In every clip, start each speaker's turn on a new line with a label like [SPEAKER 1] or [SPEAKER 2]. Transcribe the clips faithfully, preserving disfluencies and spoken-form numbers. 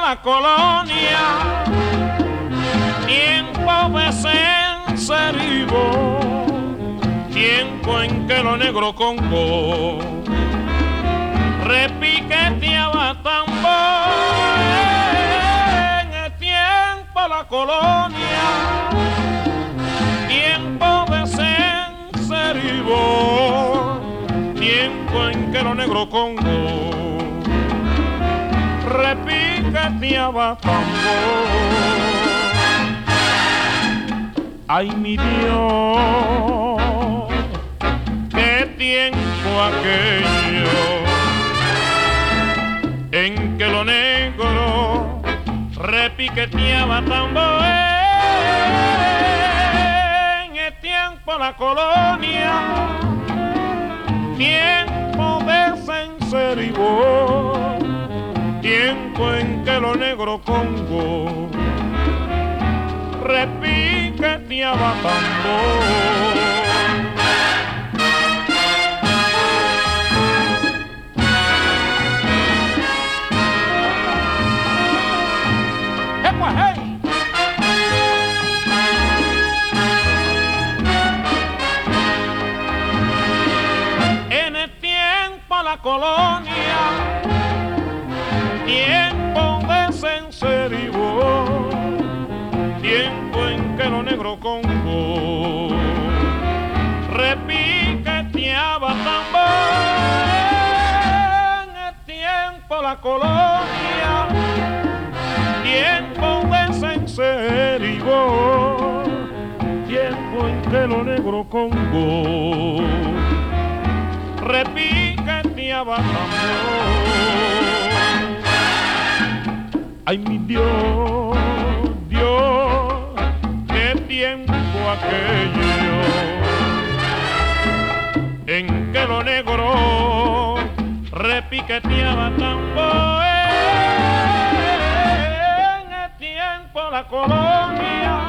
[SPEAKER 1] la colonia, tiempo de sencerivo, tiempo en que lo negro Congo repiqueteaba tambor. En el tiempo la colonia, tiempo de sencerivo, tiempo en que lo negro Congo repiqueteaba tambor. Ay, mi Dios, qué tiempo aquello en que lo negro repiqueteaba tambor. En el tiempo la colonia, tiempo de sencerivo, tiempo en que lo negro Congo repiqueteaba tambor. En el tiempo la colonia, tiempo de sencerivo, tiempo en que lo negro Congo repiqueteaba tambor. En el tiempo la colonia, tiempo de sencerivo, tiempo en que lo negro Congo repiqueteaba tambor. Ay, mi Dios, Dios, qué tiempo aquello en que lo negro repiqueteaba tambor. En el tiempo la colonia,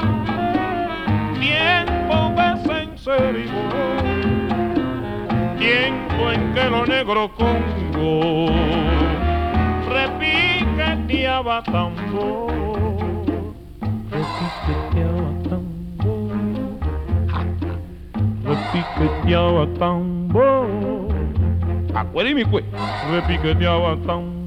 [SPEAKER 1] tiempo de sencerivo, tiempo en que lo negro Congo repiqueteaba tambor, repiqueteaba tambor, repiqueteaba tambor, acuérdame, repiqueteaba tambor.